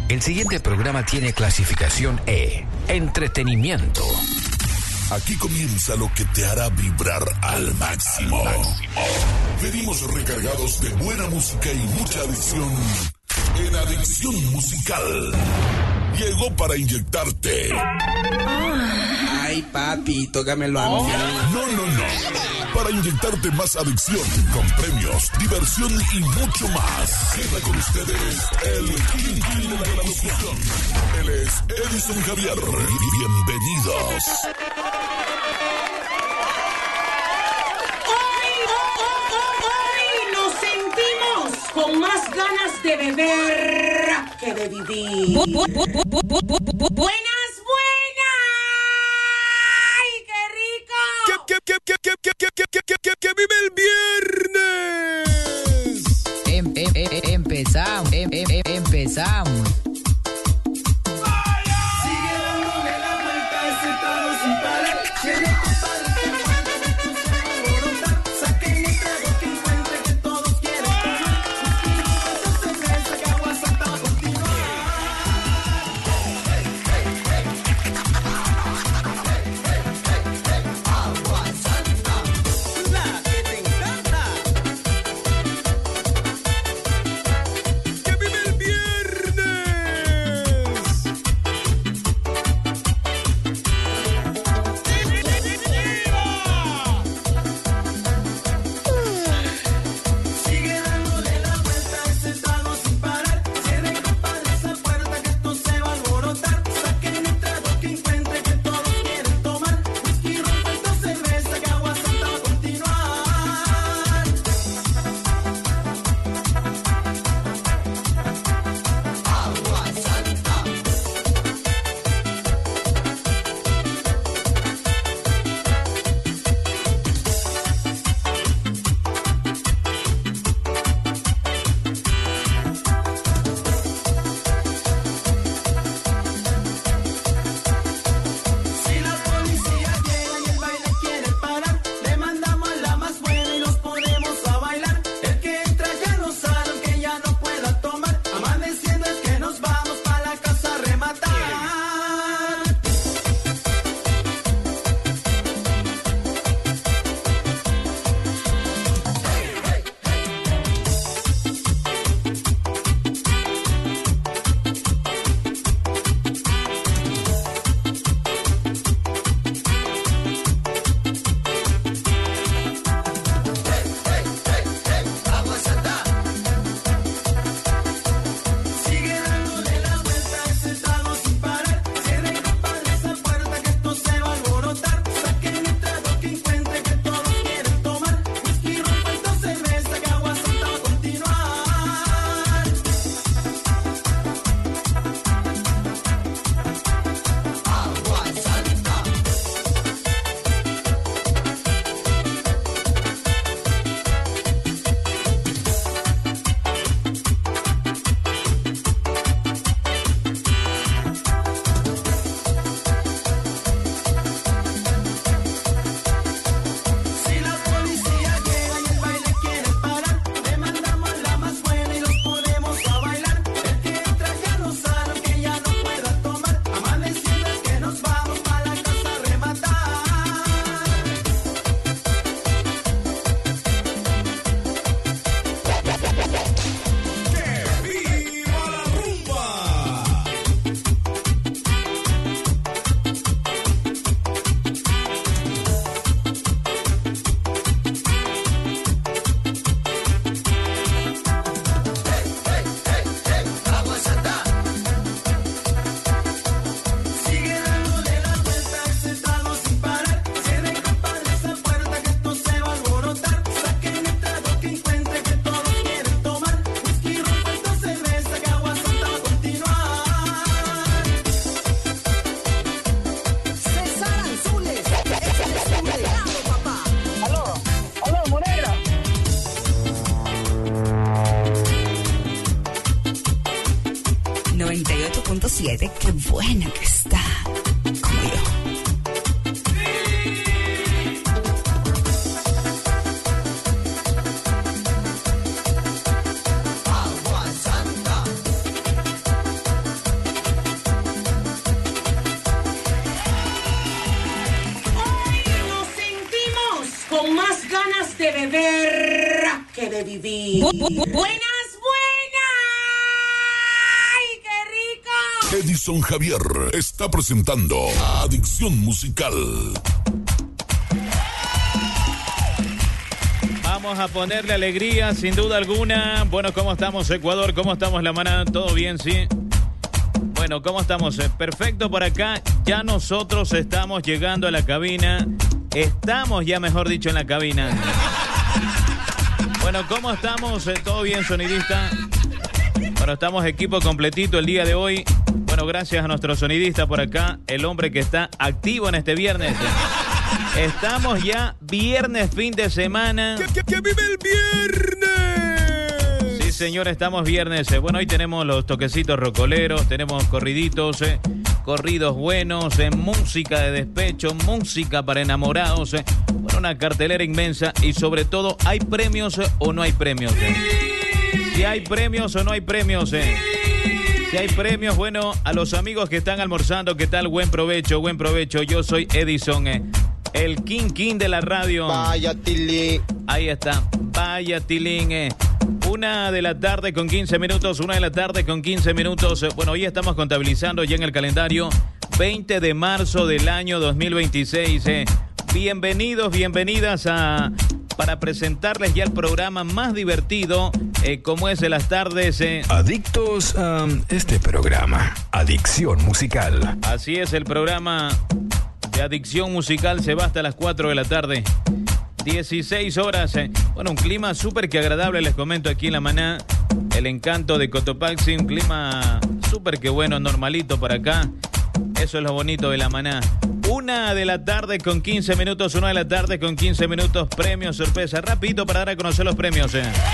El siguiente programa tiene clasificación E, entretenimiento. Aquí comienza lo que te hará vibrar al máximo. Venimos recargados de buena música y mucha adicción en Adicción Musical. Llegó para inyectarte. Ay, papi, tócamelo a mí. No. Para inyectarte más adicción, con premios, diversión y mucho más. Queda con ustedes el King de la locución. Él es Edison Javier. Bienvenidos. Hoy nos sentimos con más ganas de beber que de vivir. Buenas. ¡Ay, qué rico! ¡Que vive el viernes! Empezamos. Qué buena que está, como yo. de vivir. Buenas. ¡Ay, qué rico! Edison Javier está presentando Adicción Musical. Vamos a ponerle alegría, sin duda alguna. Bueno, ¿cómo estamos, Ecuador? ¿Cómo estamos, La Manada? ¿Todo bien, sí? Bueno, ¿cómo estamos? Perfecto por acá. Ya nosotros estamos llegando a la cabina. Estamos ya, mejor dicho, en la cabina. Bueno, ¿cómo estamos? ¿Todo bien, sonidista? Bueno, estamos equipo completito el día de hoy. Bueno, gracias a nuestro sonidista por acá, el hombre que está activo en este viernes. Estamos ya viernes, fin de semana. ¡Que vive el viernes! Sí, señor, estamos viernes. Bueno, hoy tenemos los toquecitos rocoleros, tenemos corriditos, corridos buenos, música de despecho, música para enamorados. Bueno, una cartelera inmensa y sobre todo, ¿hay premios o no hay premios? Si hay premios o no hay premios. Si hay premios, bueno, a los amigos que están almorzando, ¿qué tal? Buen provecho, buen provecho. Yo soy Edison, el King de la radio. Vaya Tilín. Ahí está, vaya Tilín. 1 de la tarde con 15 minutos, 1 de la tarde con 15 minutos. Bueno, hoy estamos contabilizando ya en el calendario 20 de marzo del año 2026. Bienvenidos, bienvenidas para presentarles ya el programa más divertido, como es de las tardes. Adictos a este programa, Adicción Musical. Así es, el programa de Adicción Musical se va hasta las 4 de la tarde. 16 horas. Bueno, un clima súper que agradable, les comento aquí en La Maná. El encanto de Cotopaxi, un clima súper que bueno, normalito para acá. Eso es lo bonito de La Maná. 1 de la tarde con 15 minutos, 1 de la tarde con 15 minutos, premios, sorpresa. Rapidito para dar a conocer los premios.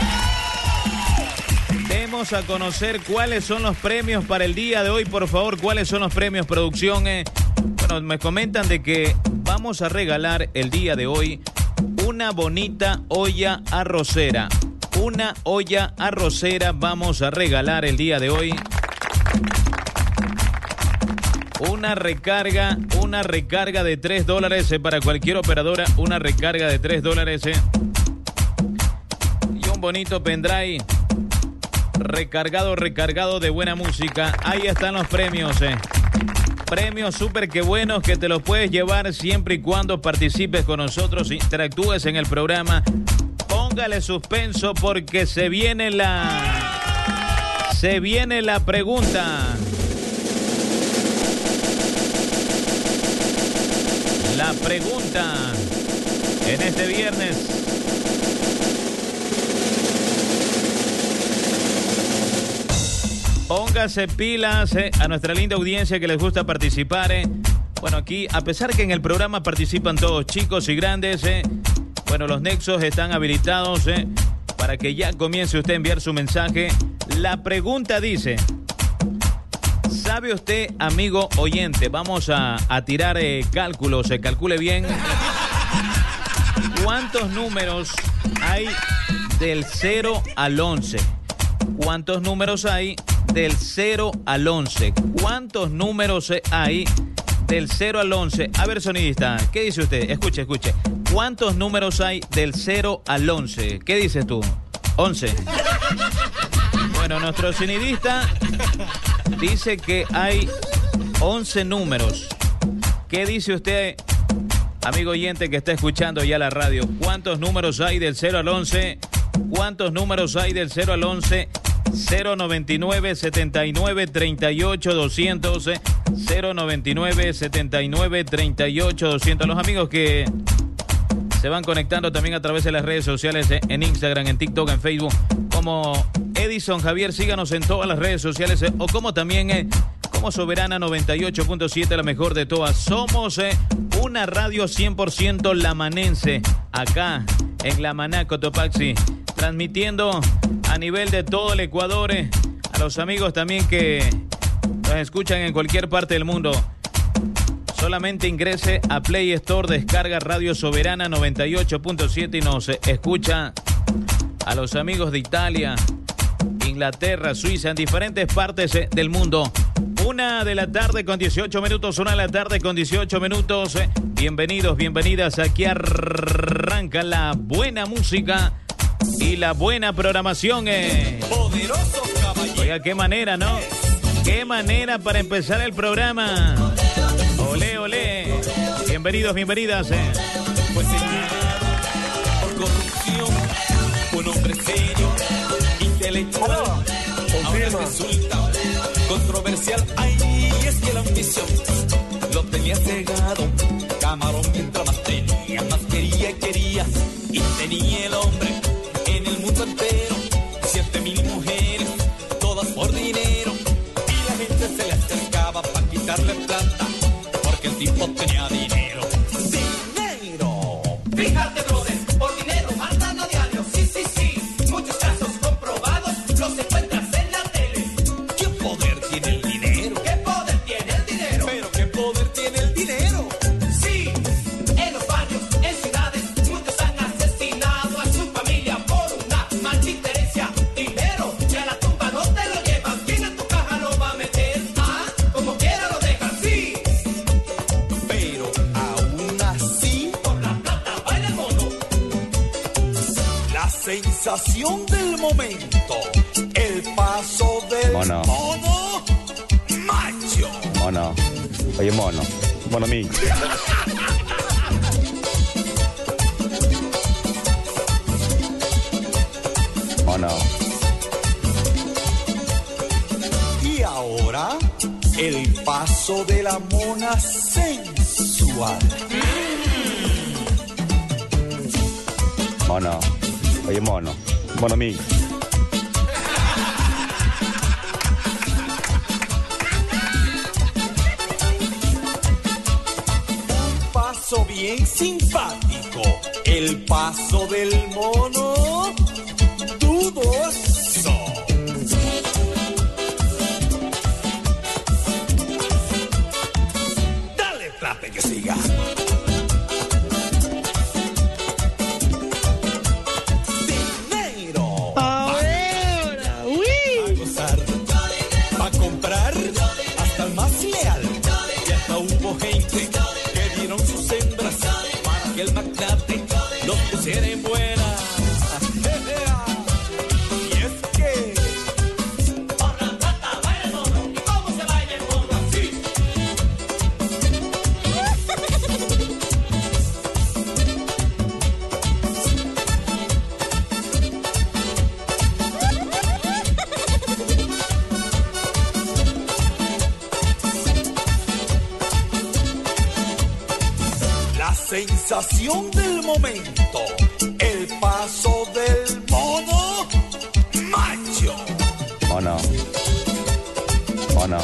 Demos a conocer cuáles son los premios para el día de hoy, por favor. ¿Cuáles son los premios, producción? Bueno, me comentan de que vamos a regalar el día de hoy una bonita olla arrocera. Una olla arrocera vamos a regalar el día de hoy. Una recarga de $3 para cualquier operadora. Una recarga de $3. Y un bonito pendrive recargado de buena música. Ahí están los premios. Premios súper que buenos que te los puedes llevar siempre y cuando participes con nosotros, interactúes en el programa. Póngale suspenso porque se viene la pregunta. La pregunta en este viernes. Póngase pilas a nuestra linda audiencia que les gusta participar. Bueno, aquí, a pesar que en el programa participan todos, chicos y grandes, bueno, los nexos están habilitados para que ya comience usted a enviar su mensaje. La pregunta dice: ¿sabe usted, amigo oyente? Vamos a tirar cálculos, calcule bien. ¿Cuántos números hay del 0 al 11? ¿Cuántos números hay del 0 al 11? ¿Cuántos números hay del 0 al 11? A ver, sonidista, ¿qué dice usted? Escuche. ¿Cuántos números hay del 0 al 11? ¿Qué dices tú? 11. Bueno, nuestro sonidista dice que hay 11 números. ¿Qué dice usted, amigo oyente que está escuchando ya la radio? ¿Cuántos números hay del 0 al 11? ¿Cuántos números hay del 0 al 11? 099 79 38 200 099 79 38 200. Los amigos que se van conectando también a través de las redes sociales, en Instagram, en TikTok, en Facebook, como Edison Javier, síganos en todas las redes sociales, o como también como Soberana 98.7, la mejor de todas. Somos una radio 100% lamanense, acá en La Maná, Cotopaxi, transmitiendo a nivel de todo el Ecuador, a los amigos también que nos escuchan en cualquier parte del mundo. Solamente ingrese a Play Store, descarga Radio Soberana 98.7 y nos escucha. A los amigos de Italia, Inglaterra, Suiza, en diferentes partes del mundo. 1 de la tarde con 18 minutos, 1 de la tarde con 18 minutos. Bienvenidos, bienvenidas. Aquí arranca la buena música y la buena programación. Poderoso caballero. Oiga, qué manera, ¿no? Qué manera para empezar el programa. Olé, olé. Bienvenidos, bienvenidas. Pues por corrupción, un hombre serio, intelectual. Ahora resulta controversial. Ay, es que la ambición lo tenía cegado. Camarón mientras más tenía, más quería y quería. Y tenía el hombre en el mundo entero 7,000 mujeres, todas por dinero. Y la gente se le acercaba para quitarle plata, porque el tipo tenía dinero. ¡Dinero! Fíjate, brother, por dinero matan a diario. Sí, sí, sí. Muchos casos comprobados los encuentras en la tele. ¿Qué poder tiene el dinero? ¿Qué poder tiene el dinero? ¿Pero qué poder tiene el dinero? Sí, en los barrios, en ciudades, muchos han asesinado a su familia por una maldita herencia. Dinero, que a la tumba no te lo llevan. ¿Quién en tu caja lo va a meter? Ah, como quiera lo dejan, sí. Pero aún así, Por la plata baila el mono. la sensación del momento, el paso del Mono. mono macho. Mono. Oye, mono. Mono mío. Mono. Y ahora, el paso de la mona sensual. Mono. Oye, mono. Mono mío. Un paso bien simpático, el paso del mono dudoso. Dale plata que siga. Dinero. Ahora, A gozar, a comprar hasta el más leal. Y hasta hubo gente que dieron sus hembras para que el magnate los pusiera en buena. Y es que Por la plata baila el mono. ¿Y cómo se baila el mono? Así. la sensación del momento, el paso del mono macho. Mono. Mono.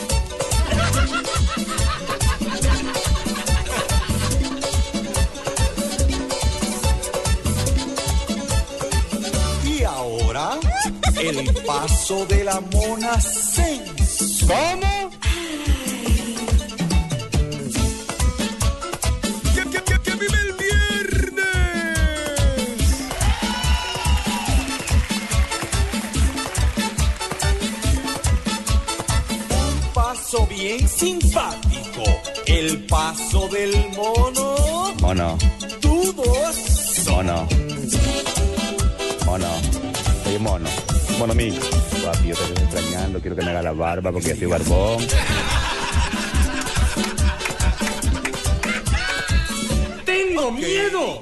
Y ahora, el paso de la mona sensual. ¿cómo? ¡Que vive el viernes! Un paso bien simpático, el paso del mono Mono. dudoso. Mono. Mono. Oye, mono. Mono mío. Papi, yo te estoy extrañando. Quiero que me haga la barba porque yo soy barbón. ¡Tengo miedo!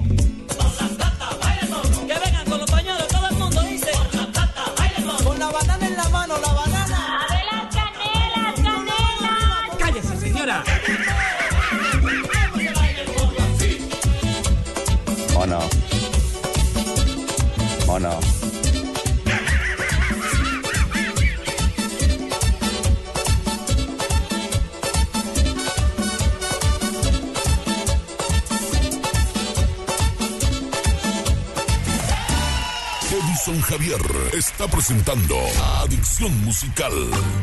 Que vengan con los pañuelos, todo el mundo dice. Con la banana en la mano, la banana. ¡Adelante, canelas, canelas! ¡Cállese, señora! Mono. Mono. Edison Javier está presentando Adicción Musical.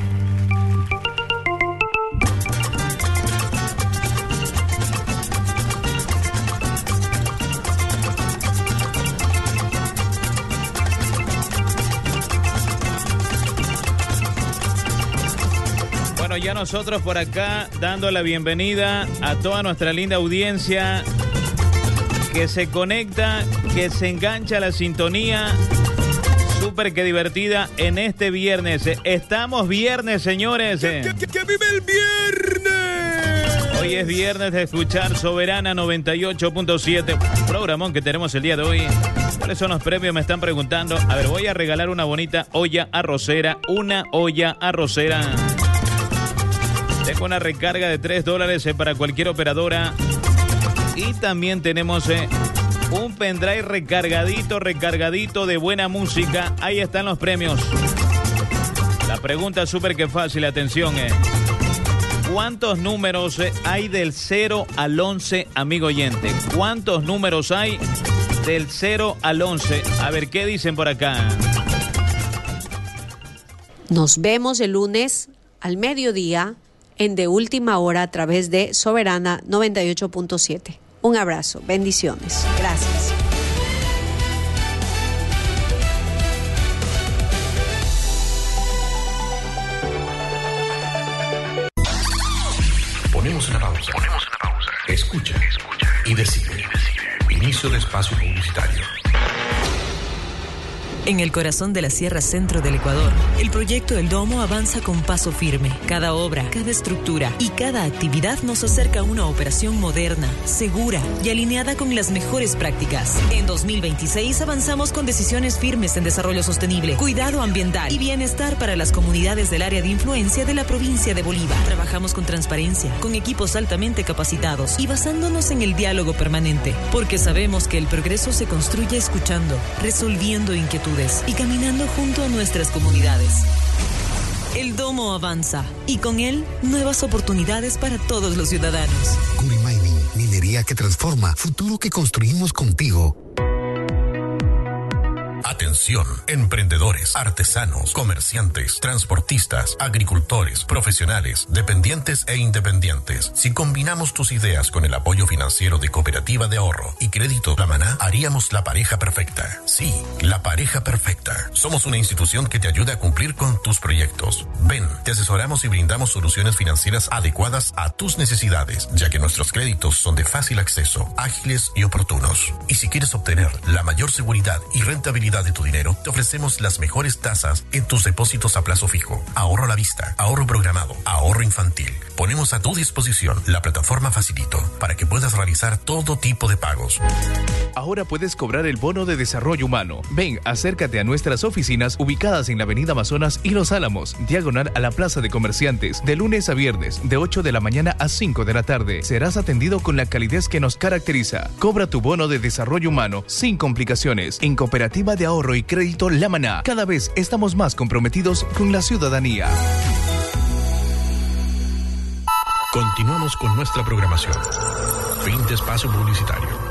Bueno, ya nosotros por acá dando la bienvenida a toda nuestra linda audiencia que se conecta, que se engancha a la sintonía. Súper que divertida en este viernes. Estamos viernes, señores. ¡Que vive el viernes! Hoy es viernes de escuchar Soberana 98.7. Programón que tenemos el día de hoy. ¿Cuáles son los premios? Me están preguntando. A ver, voy a regalar una bonita olla arrocera. Una olla arrocera. Tengo una recarga de $3 para cualquier operadora. Y también tenemos un pendrive recargadito de buena música. Ahí están los premios. La pregunta súper que fácil, atención. ¿Cuántos números hay del 0 al 11, amigo oyente? ¿Cuántos números hay del 0 al 11? A ver, ¿qué dicen por acá? Nos vemos el lunes al mediodía en De Última Hora a través de Soberana 98.7. Un abrazo, bendiciones. Gracias. Ponemos una pausa. Escucha y decide. Inicio de espacio publicitario. En el corazón de la Sierra Centro del Ecuador, el proyecto El Domo avanza con paso firme. Cada obra, cada estructura y cada actividad nos acerca a una operación moderna, segura y alineada con las mejores prácticas. En 2026 avanzamos con decisiones firmes en desarrollo sostenible, cuidado ambiental y bienestar para las comunidades del área de influencia de la provincia de Bolívar. Trabajamos con transparencia, con equipos altamente capacitados y basándonos en el diálogo permanente, porque sabemos que el progreso se construye escuchando, resolviendo inquietudes y caminando junto a nuestras comunidades. El Domo avanza y con él nuevas oportunidades para todos los ciudadanos. Curi Mining, minería que transforma, futuro que construimos contigo. Atención, emprendedores, artesanos, comerciantes, transportistas, agricultores, profesionales, dependientes e independientes. Si combinamos tus ideas con el apoyo financiero de Cooperativa de Ahorro y Crédito La Maná, haríamos la pareja perfecta. Sí, la pareja perfecta. Somos una institución que te ayuda a cumplir con tus proyectos. Ven, te asesoramos y brindamos soluciones financieras adecuadas a tus necesidades, ya que nuestros créditos son de fácil acceso, ágiles y oportunos. Y si quieres obtener la mayor seguridad y rentabilidad de tu dinero, te ofrecemos las mejores tasas en tus depósitos a plazo fijo, ahorro a la vista, ahorro programado, ahorro infantil. Ponemos a tu disposición la plataforma Facilito para que puedas realizar todo tipo de pagos. Ahora puedes cobrar el bono de desarrollo humano. Ven, acércate a nuestras oficinas ubicadas en la Avenida Amazonas y Los Álamos, diagonal a la Plaza de Comerciantes, de lunes a viernes, de 8 de la mañana a 5 de la tarde. Serás atendido con la calidez que nos caracteriza. Cobra tu bono de desarrollo humano sin complicaciones en Cooperativa de Ahorro y Crédito La Maná. Cada vez estamos más comprometidos con la ciudadanía. Continuamos con nuestra programación. Fin de espacio publicitario.